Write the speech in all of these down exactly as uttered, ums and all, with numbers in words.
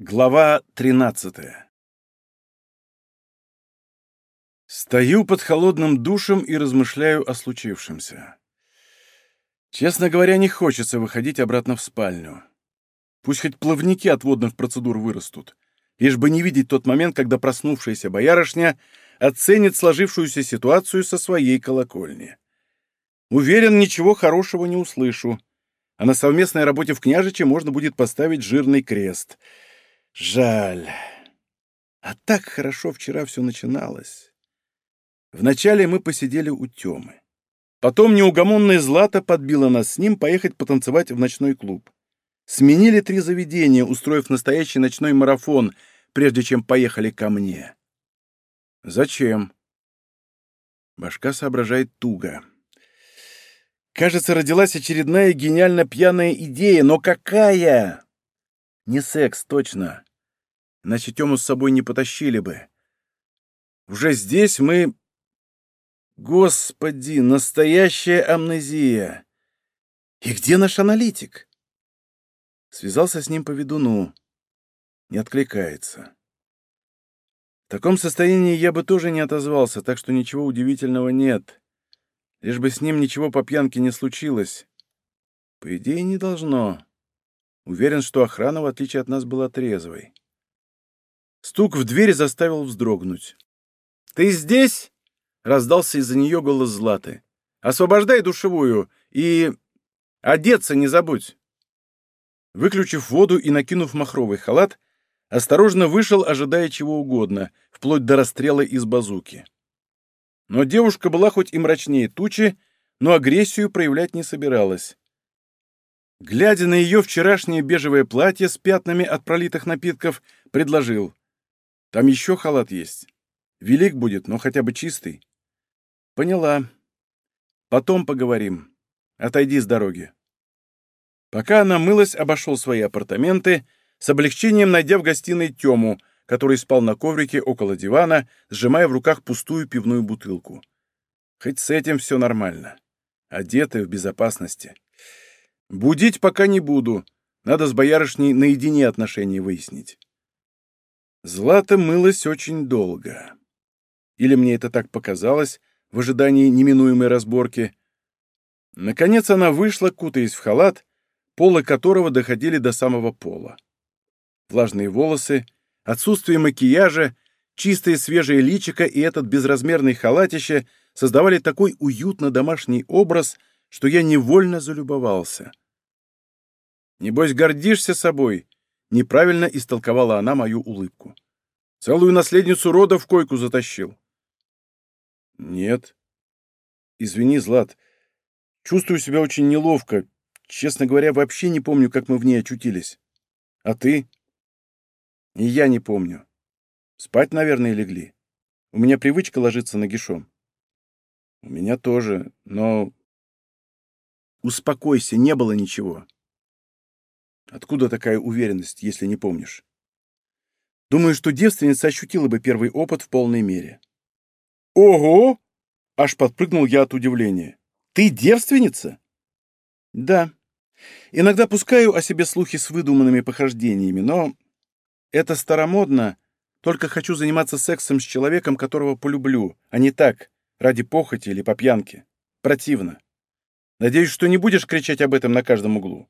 Глава тринадцатая. Стою под холодным душем и размышляю о случившемся. Честно говоря, не хочется выходить обратно в спальню. Пусть хоть плавники от водных процедур вырастут, лишь бы не видеть тот момент, когда проснувшаяся боярышня оценит сложившуюся ситуацию со своей колокольни. Уверен, ничего хорошего не услышу, а на совместной работе в княжиче можно будет поставить жирный крест. Жаль. А так хорошо вчера все начиналось. Вначале мы посидели у Тёмы. Потом неугомонная Злата подбила нас с ним поехать потанцевать в ночной клуб. Сменили три заведения, устроив настоящий ночной марафон, прежде чем поехали ко мне. Зачем? Башка соображает туго. Кажется, родилась очередная гениально пьяная идея, но какая? Не секс, точно. Иначе Тему с собой не потащили бы. Уже здесь мы... Господи, настоящая амнезия! И где наш аналитик? Связался с ним по ведуну. Не откликается. В таком состоянии я бы тоже не отозвался, так что ничего удивительного нет. Лишь бы с ним ничего по пьянке не случилось. По идее, не должно. Уверен, что охрана, в отличие от нас, была трезвой. Стук в дверь заставил вздрогнуть. «Ты здесь?» — раздался из-за нее голос Златы. «Освобождай душевую и... одеться не забудь!» Выключив воду и накинув махровый халат, осторожно вышел, ожидая чего угодно, вплоть до расстрела из базуки. Но девушка была хоть и мрачнее тучи, но агрессию проявлять не собиралась. Глядя на ее вчерашнее бежевое платье с пятнами от пролитых напитков, предложил. «Там еще халат есть. Велик будет, но хотя бы чистый». «Поняла. Потом поговорим. Отойди с дороги». Пока она мылась, обошел свои апартаменты, с облегчением найдя в гостиной Тему, который спал на коврике около дивана, сжимая в руках пустую пивную бутылку. Хоть с этим все нормально. Одеты в безопасности. Будить пока не буду. Надо с боярышней наедине отношения выяснить. Злата мылась очень долго. Или мне это так показалось, в ожидании неминуемой разборки. Наконец она вышла, кутаясь в халат, полы которого доходили до самого пола. Влажные волосы, отсутствие макияжа, чистое свежее личико и этот безразмерный халатище создавали такой уютно домашний образ, что я невольно залюбовался. «Небось, гордишься собой?» — неправильно истолковала она мою улыбку. «Целую наследницу рода в койку затащил». «Нет. Извини, Злат. Чувствую себя очень неловко. Честно говоря, вообще не помню, как мы в ней очутились. А ты?» «И я не помню. Спать, наверное, легли. У меня привычка ложиться нагишом». «У меня тоже, но...» «Успокойся, не было ничего». «Откуда такая уверенность, если не помнишь?» «Думаю, что девственница ощутила бы первый опыт в полной мере». «Ого!» — аж подпрыгнул я от удивления. «Ты девственница?» «Да. Иногда пускаю о себе слухи с выдуманными похождениями, но это старомодно. Только хочу заниматься сексом с человеком, которого полюблю, а не так, ради похоти или по пьянке. Противно. Надеюсь, что не будешь кричать об этом на каждом углу».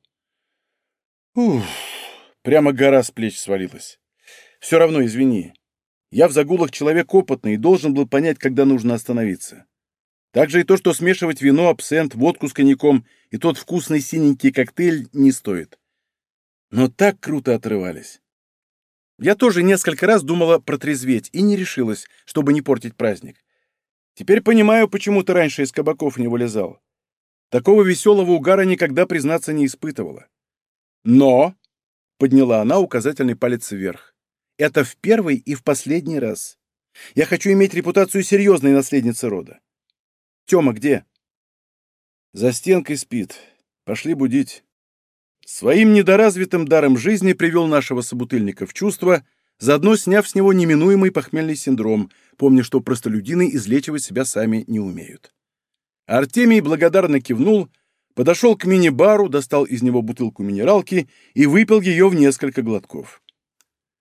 Ух, прямо гора с плеч свалилась. Все равно извини. Я в загулах человек опытный и должен был понять, когда нужно остановиться. Также и то, что смешивать вино, абсент, водку с коньяком и тот вкусный синенький коктейль не стоит. Но так круто отрывались. Я тоже несколько раз думала протрезветь и не решилась, чтобы не портить праздник. Теперь понимаю, почему ты раньше из кабаков не вылезал. Такого веселого угара никогда, признаться, не испытывала. Но, — подняла она указательный палец вверх, — это в первый и в последний раз. Я хочу иметь репутацию серьезной наследницы рода. Тёма где? За стенкой спит. Пошли будить. Своим недоразвитым даром жизни привел нашего собутыльника в чувство, заодно сняв с него неминуемый похмельный синдром, помня, что простолюдины излечивать себя сами не умеют. Артемий благодарно кивнул, подошел к мини-бару, достал из него бутылку минералки и выпил ее в несколько глотков.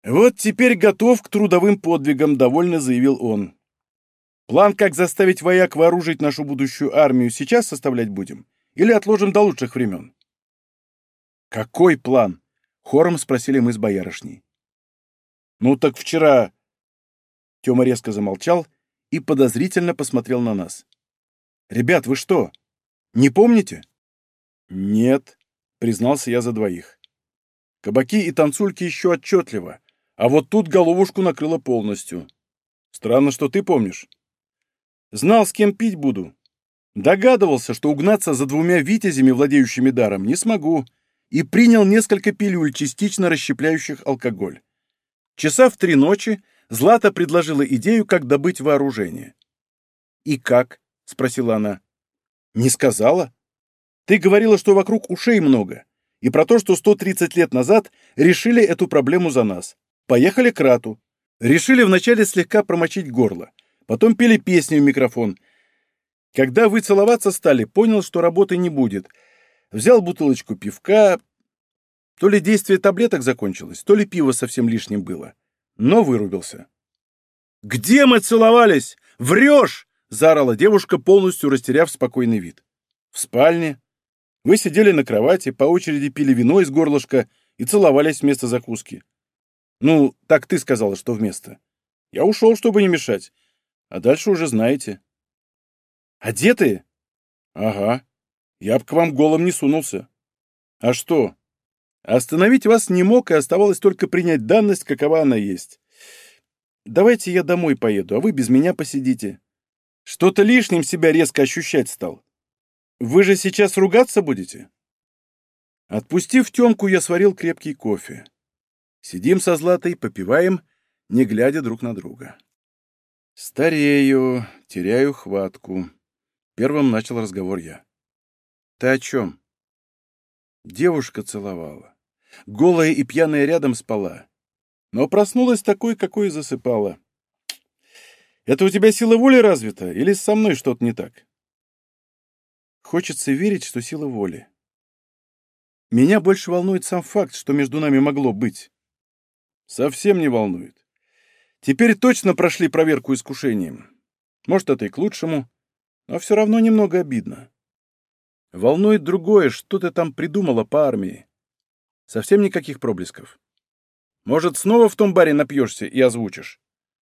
Вот теперь готов к трудовым подвигам, довольно заявил он. План, как заставить вояк вооружить нашу будущую армию, сейчас составлять будем? Или отложим до лучших времен? Какой план? Хором спросили мы с боярышней. Ну так вчера... Тёма резко замолчал и подозрительно посмотрел на нас. «Ребят, вы что, не помните?» «Нет», — признался я за двоих. Кабаки и танцульки еще отчетливо, а вот тут головушку накрыло полностью. Странно, что ты помнишь. Знал, с кем пить буду. Догадывался, что угнаться за двумя витязями, владеющими даром, не смогу, и принял несколько пилюль, частично расщепляющих алкоголь. Часа в три ночи Злата предложила идею, как добыть вооружение. «И как?» — спросила она. «Не сказала. Ты говорила, что вокруг ушей много, и про то, что сто тридцать лет назад решили эту проблему за нас. Поехали к Рату. Решили вначале слегка промочить горло, потом пели песни в микрофон. Когда вы целоваться стали, понял, что работы не будет. Взял бутылочку пивка. То ли действие таблеток закончилось, то ли пиво совсем лишним было. Но вырубился. «Где мы целовались? Врешь!» — заорала девушка, полностью растеряв спокойный вид. «В спальне. Вы сидели на кровати, по очереди пили вино из горлышка и целовались вместо закуски. Ну, так ты сказала, что вместо. Я ушел, чтобы не мешать. А дальше уже знаете». «Одетые?» «Ага. Я б к вам голым не сунулся». «А что?» «Остановить вас не мог, и оставалось только принять данность, какова она есть. Давайте я домой поеду, а вы без меня посидите. Что-то лишним себя резко ощущать стал. Вы же сейчас ругаться будете?» Отпустив Тёмку, я сварил крепкий кофе. Сидим со Златой, попиваем, не глядя друг на друга. Старею, теряю хватку. Первым начал разговор я. «Ты о чем?» Девушка целовала. Голая и пьяная рядом спала. Но проснулась такой, какой и засыпала. Это у тебя сила воли развита, или со мной что-то не так? Хочется верить, что сила воли. Меня больше волнует сам факт, что между нами могло быть. Совсем не волнует. Теперь точно прошли проверку искушением. Может, это и к лучшему, но все равно немного обидно. Волнует другое, что ты там придумала по армии. Совсем никаких проблесков. Может, снова в том баре напьешься и озвучишь?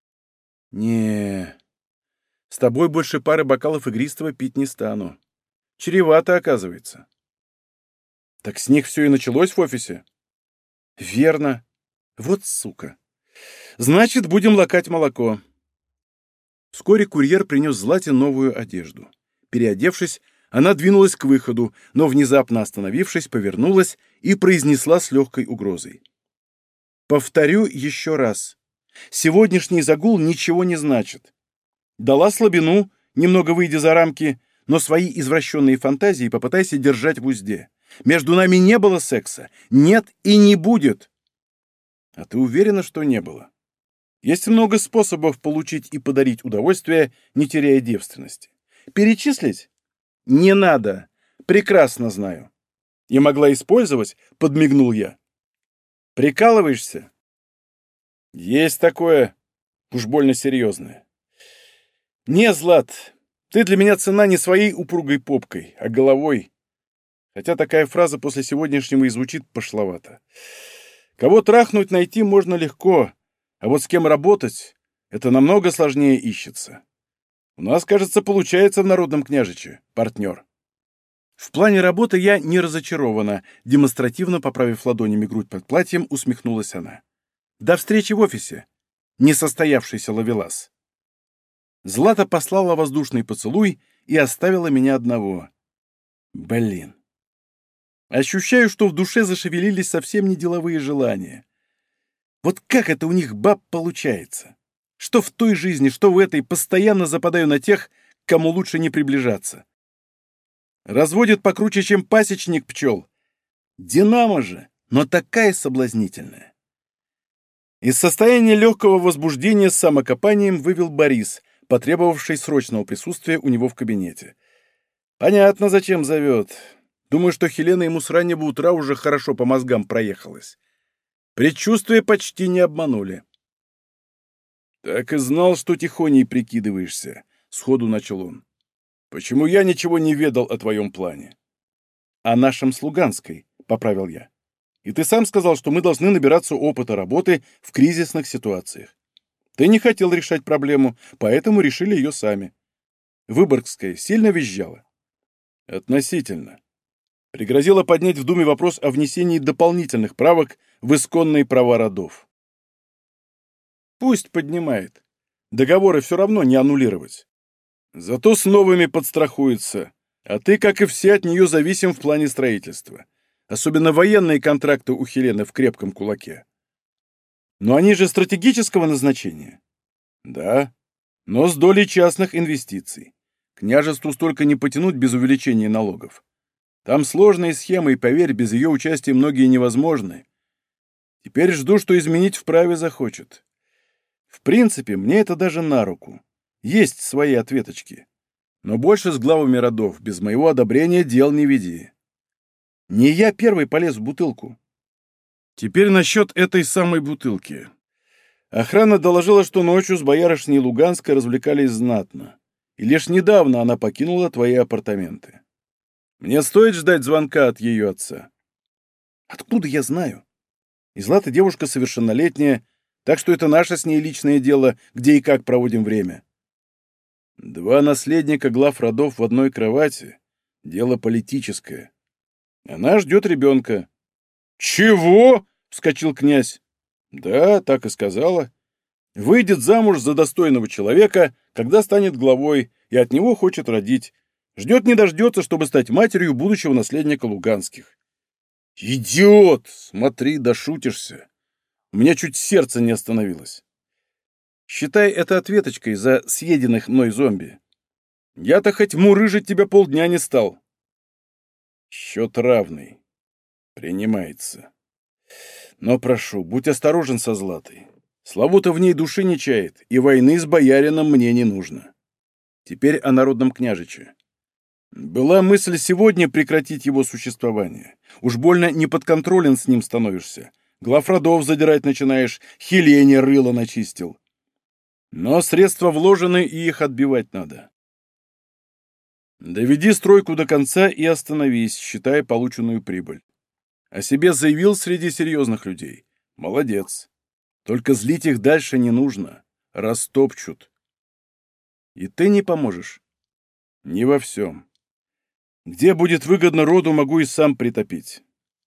Не, с тобой больше пары бокалов игристого пить не стану. Чревато, оказывается. Так с них все и началось в офисе? Верно. Вот сука. Значит, будем лакать молоко. Вскоре курьер принес Злате новую одежду. Переодевшись, она двинулась к выходу, но, внезапно остановившись, повернулась и произнесла с легкой угрозой. «Повторю еще раз. Сегодняшний загул ничего не значит. Дала слабину, немного выйдя за рамки, но свои извращенные фантазии попытайся держать в узде. Между нами не было секса. Нет и не будет». «А ты уверена, что не было? Есть много способов получить и подарить удовольствие, не теряя девственности. Перечислить? Не надо. Прекрасно знаю. И могла использовать, подмигнул я. Прикалываешься? Есть такое. Уж больно серьезное. Не, Злат, ты для меня цена не своей упругой попкой, а головой. Хотя такая фраза после сегодняшнего и звучит пошловато. Кого трахнуть найти можно легко, а вот с кем работать — это намного сложнее ищется. У нас, кажется, получается в народном княжиче, партнер. В плане работы я не разочарована, демонстративно поправив ладонями грудь под платьем, усмехнулась она. До встречи в офисе, несостоявшийся ловелас. Злата послала воздушный поцелуй и оставила меня одного. Блин. Ощущаю, что в душе зашевелились совсем не деловые желания. Вот как это у них, баб, получается? Что в той жизни, что в этой, постоянно западаю на тех, к кому лучше не приближаться. Разводит покруче, чем пасечник пчел. Динамо же, но такая соблазнительная. Из состояния легкого возбуждения с самокопанием вывел Борис, потребовавший срочного присутствия у него в кабинете. Понятно, зачем зовет. Думаю, что Хелена ему с раннего утра уже хорошо по мозгам проехалась. Предчувствия почти не обманули. «Так и знал, что тихоней прикидываешься», — сходу начал он. «Почему я ничего не ведал о твоем плане?» «О нашем с Луганской», — поправил я. «И ты сам сказал, что мы должны набираться опыта работы в кризисных ситуациях. Ты не хотел решать проблему, поэтому решили ее сами. Выборгская сильно визжала?» «Относительно. Пригрозила поднять в Думе вопрос о внесении дополнительных правок в исконные права родов. Пусть поднимает. Договоры все равно не аннулировать. Зато с новыми подстрахуется, а ты, как и все, от нее зависим в плане строительства. Особенно военные контракты у Хелены в крепком кулаке. Но они же стратегического назначения. Да, но с долей частных инвестиций. Княжеству столько не потянуть без увеличения налогов. Там сложные схемы, и, поверь, без ее участия многие невозможны. Теперь жду, что изменить вправе захочет. В принципе, мне это даже на руку. Есть свои ответочки. Но больше с главами родов, без моего одобрения дел не веди. Не я первый полез в бутылку. Теперь насчет этой самой бутылки. Охрана доложила, что ночью с боярышней Луганской развлекались знатно. И лишь недавно она покинула твои апартаменты. Мне стоит ждать звонка от ее отца? Откуда я знаю? И Злата девушка совершеннолетняя, так что это наше с ней личное дело, где и как проводим время. Два наследника глав родов в одной кровати — дело политическое. Она ждет ребенка. «Чего?» — вскочил князь. «Да, так и сказала. Выйдет замуж за достойного человека, когда станет главой, и от него хочет родить. Ждет не дождется, чтобы стать матерью будущего наследника Луганских». «Идиот! Смотри, дошутишься. У меня чуть сердце не остановилось. Считай это ответочкой за съеденных мной зомби. Я-то хоть мурыжить тебя полдня не стал». «Счет равный. Принимается. Но прошу, будь осторожен со Златой. Славу-то в ней души не чает, и войны с боярином мне не нужно. Теперь о народном княжиче. Была мысль сегодня прекратить его существование. Уж больно неподконтролен с ним становишься. Глав родов задирать начинаешь, Хелене рыло начистил. Но средства вложены, и их отбивать надо. Доведи стройку до конца и остановись, считая полученную прибыль. О себе заявил среди серьезных людей. Молодец. Только злить их дальше не нужно. Растопчут. И ты не поможешь? Не во всем. Где будет выгодно роду, могу и сам притопить.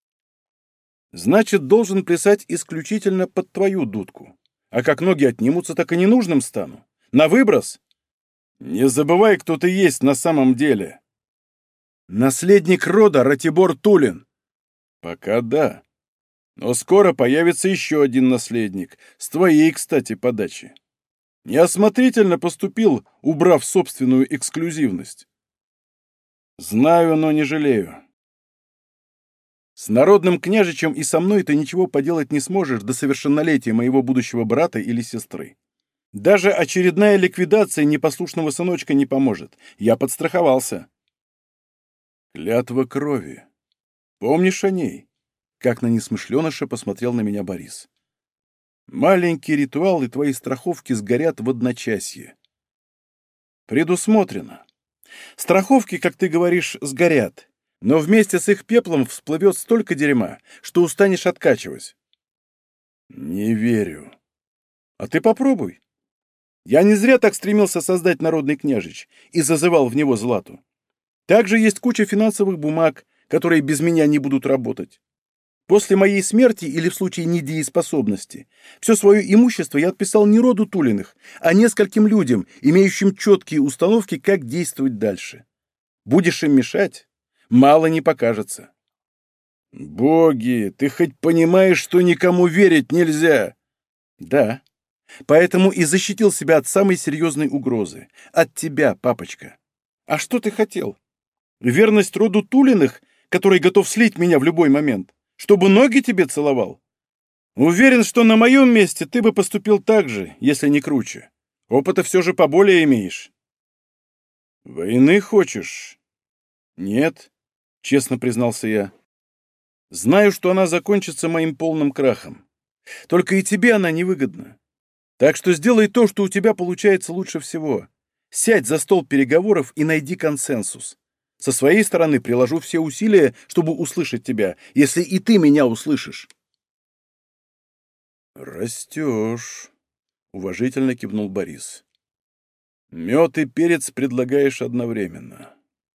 Значит, должен плясать исключительно под твою дудку. А как ноги отнимутся, так и ненужным стану. На выброс? Не забывай, кто ты есть на самом деле. Наследник рода Ратибор Тулин. Пока да. Но скоро появится еще один наследник, с твоей, кстати, подачи. Неосмотрительно поступил, убрав собственную эксклюзивность. Знаю, но не жалею. С народным княжичем и со мной ты ничего поделать не сможешь до совершеннолетия моего будущего брата или сестры. Даже очередная ликвидация непослушного сыночка не поможет. Я подстраховался. Клятва крови. Помнишь о ней? Как на несмышленыша посмотрел на меня Борис. Маленький ритуал, и твои страховки сгорят в одночасье. Предусмотрено. Страховки, как ты говоришь, сгорят, но вместе с их пеплом всплывет столько дерьма, что устанешь откачивать. Не верю. А ты попробуй. Я не зря так стремился создать народный княжич и зазывал в него Злату. Также есть куча финансовых бумаг, которые без меня не будут работать. После моей смерти или в случае недееспособности все свое имущество я отписал не роду Тулиных, а нескольким людям, имеющим четкие установки, как действовать дальше. Будешь им мешать, мало не покажется. Боги, ты хоть понимаешь, что никому верить нельзя? Да, поэтому и защитил себя от самой серьезной угрозы. От тебя, папочка. А что ты хотел? Верность роду Тулиных, который готов слить меня в любой момент? Чтобы ноги тебе целовал? Уверен, что на моем месте ты бы поступил так же, если не круче. Опыта все же поболее имеешь. Войны хочешь? Нет, честно признался я. Знаю, что она закончится моим полным крахом. Только и тебе она невыгодна. Так что сделай то, что у тебя получается лучше всего. Сядь за стол переговоров и найди консенсус. Со своей стороны приложу все усилия, чтобы услышать тебя, если и ты меня услышишь». «Растешь», — уважительно кивнул Борис. «Мед и перец предлагаешь одновременно.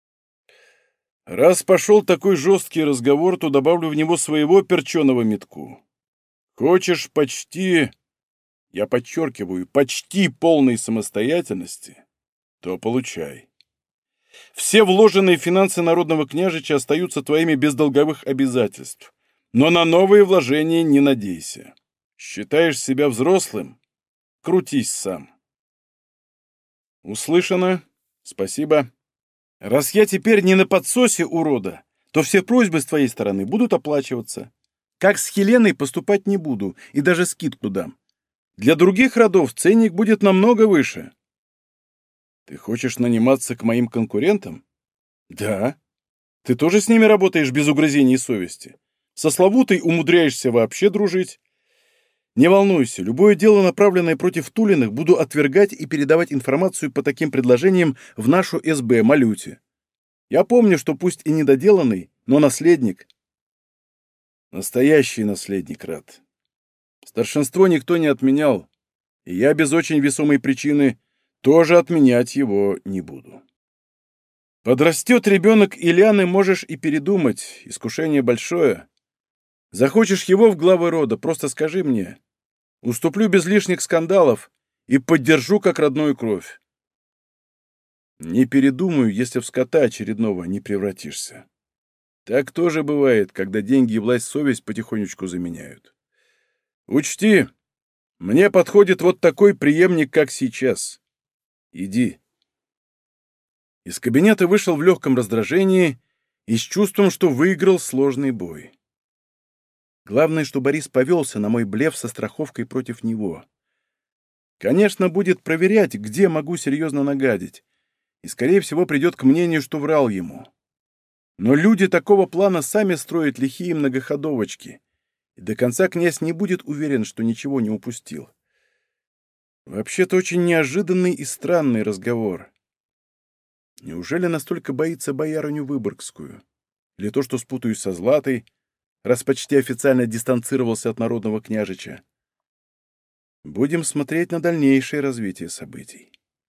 Раз пошел такой жесткий разговор, то добавлю в него своего перченого метку. Хочешь почти, я подчеркиваю, почти полной самостоятельности, то получай. Все вложенные финансы народного княжича остаются твоими без долговых обязательств, но на новые вложения не надейся. Считаешь себя взрослым? Крутись сам». «Услышано. Спасибо. Раз я теперь не на подсосе урода, то все просьбы с твоей стороны будут оплачиваться. Как с Хеленой поступать не буду и даже скидку дам. Для других родов ценник будет намного выше». «Ты хочешь наниматься к моим конкурентам?» «Да. Ты тоже с ними работаешь без угрызений совести? Со Славутой умудряешься вообще дружить? Не волнуйся, любое дело, направленное против Тулиных, буду отвергать и передавать информацию по таким предложениям в нашу эс бэ Малюте. Я помню, что пусть и недоделанный, но наследник». «Настоящий наследник, Рад. Старшинство никто не отменял, и я без очень весомой причины тоже отменять его не буду. Подрастет ребенок Ильяны, можешь и передумать, искушение большое. Захочешь его в главы рода, просто скажи мне. Уступлю без лишних скандалов и поддержу как родную кровь. Не передумаю, если в скота очередного не превратишься. Так тоже бывает, когда деньги и власть совесть потихонечку заменяют. Учти, мне подходит вот такой преемник, как сейчас. Иди». Из кабинета вышел в легком раздражении и с чувством, что выиграл сложный бой. Главное, что Борис повелся на мой блеф со страховкой против него. Конечно, будет проверять, где могу серьезно нагадить, и, скорее всего, придет к мнению, что врал ему. Но люди такого плана сами строят лихие многоходовочки, и до конца князь не будет уверен, что ничего не упустил. Вообще-то очень неожиданный и странный разговор. Неужели настолько боится боярыню Выборгскую? Или то, что спутаюсь со Златой, раз почти официально дистанцировался от народного княжича? Будем смотреть на дальнейшее развитие событий.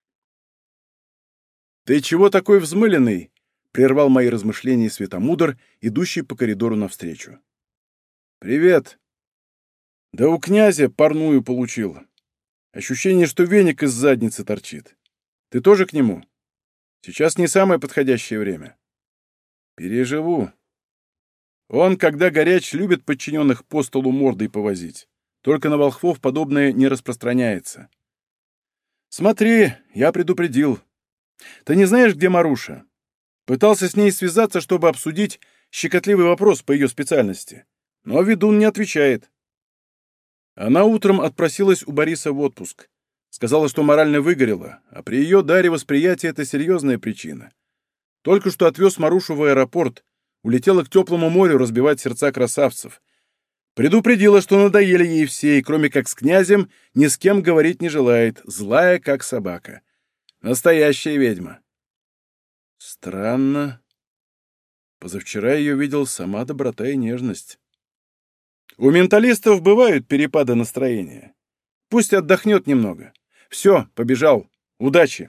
«Ты чего такой взмыленный?» — прервал мои размышления Светомудр, идущий по коридору навстречу. «Привет. Да у князя парную получил. Ощущение, что веник из задницы торчит. Ты тоже к нему? Сейчас не самое подходящее время». «Переживу. Он, когда горяч, любит подчиненных по столу мордой повозить. Только на волхвов подобное не распространяется. Смотри, я предупредил. Ты не знаешь, где Маруша? Пытался с ней связаться, чтобы обсудить щекотливый вопрос по ее специальности. Но ведун не отвечает. Она утром отпросилась у Бориса в отпуск. Сказала, что морально выгорела, а при ее даре восприятия это серьезная причина. Только что отвез Марушу в аэропорт, улетела к теплому морю разбивать сердца красавцев. Предупредила, что надоели ей все, и кроме как с князем ни с кем говорить не желает, злая, как собака. Настоящая ведьма. Странно. Позавчера ее видел сама доброта и нежность. У менталистов бывают перепады настроения. Пусть отдохнет немного. Все, побежал. Удачи.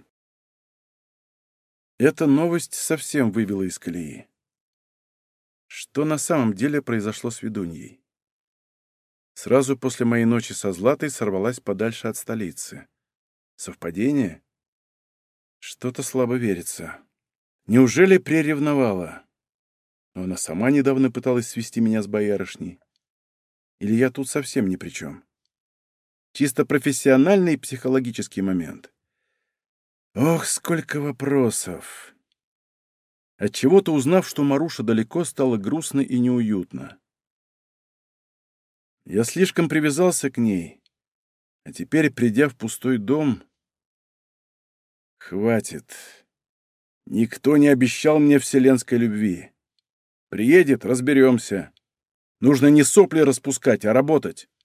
Эта новость совсем вывела из колеи. Что на самом деле произошло с ведуньей? Сразу после моей ночи со Златой сорвалась подальше от столицы. Совпадение? Что-то слабо верится. Неужели приревновала? Но она сама недавно пыталась свести меня с боярышней. Или я тут совсем ни при чем? Чисто профессиональный психологический момент. Ох, сколько вопросов! Отчего-то, узнав, что Маруша далеко, стало грустно и неуютно. Я слишком привязался к ней, а теперь, придя в пустой дом... Хватит. Никто не обещал мне вселенской любви. Приедет — разберемся. Нужно не сопли распускать, а работать.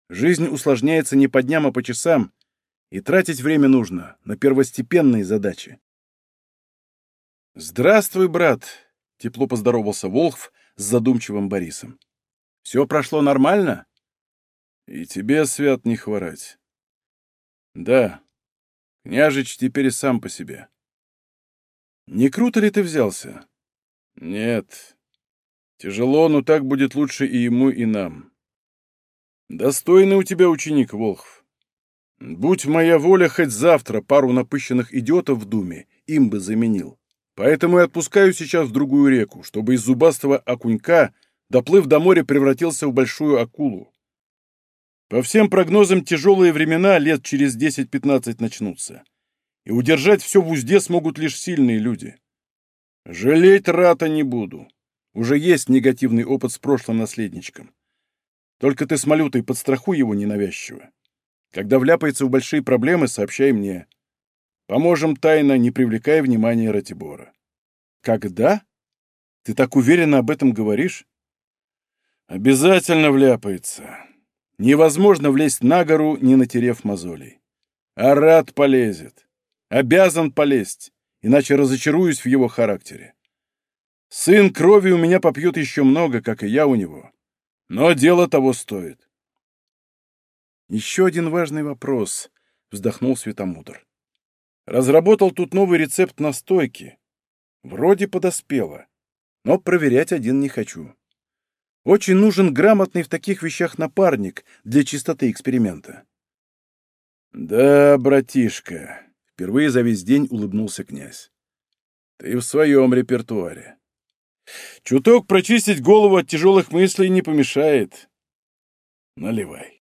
Жизнь усложняется не по дням, а по часам, и тратить время нужно на первостепенные задачи. «Здравствуй, брат!» — тепло поздоровался Волхв с задумчивым Борисом. «Все прошло нормально?» «И тебе, Свят, не хворать». «Да, княжич теперь и сам по себе». «Не круто ли ты взялся?» «Нет. Тяжело, но так будет лучше и ему, и нам. Достойный у тебя ученик, Волхв. Будь моя воля, хоть завтра пару напыщенных идиотов в думе им бы заменил. Поэтому и отпускаю сейчас в другую реку, чтобы из зубастого окунька, доплыв до моря, превратился в большую акулу. По всем прогнозам, тяжелые времена лет через десять-пятнадцать начнутся. И удержать все в узде смогут лишь сильные люди. Жалеть рата не буду. Уже есть негативный опыт с прошлым наследничком. Только ты с малютой подстрахуй его ненавязчиво. Когда вляпается в большие проблемы, сообщай мне. Поможем тайно, не привлекая внимания Ратибора. Когда? Ты так уверенно об этом говоришь? Обязательно вляпается. Невозможно влезть на гору, не натерев мозолей. А рад полезет. Обязан полезть, иначе разочаруюсь в его характере. Сын крови у меня попьет еще много, как и я у него. Но дело того стоит. Еще один важный вопрос, вздохнул Светомудр. Разработал тут новый рецепт настойки. Вроде подоспело, но проверять один не хочу. Очень нужен грамотный в таких вещах напарник для чистоты эксперимента. Да, братишка, впервые за весь день улыбнулся князь. Ты в своем репертуаре. Чуток прочистить голову от тяжелых мыслей не помешает. Наливай.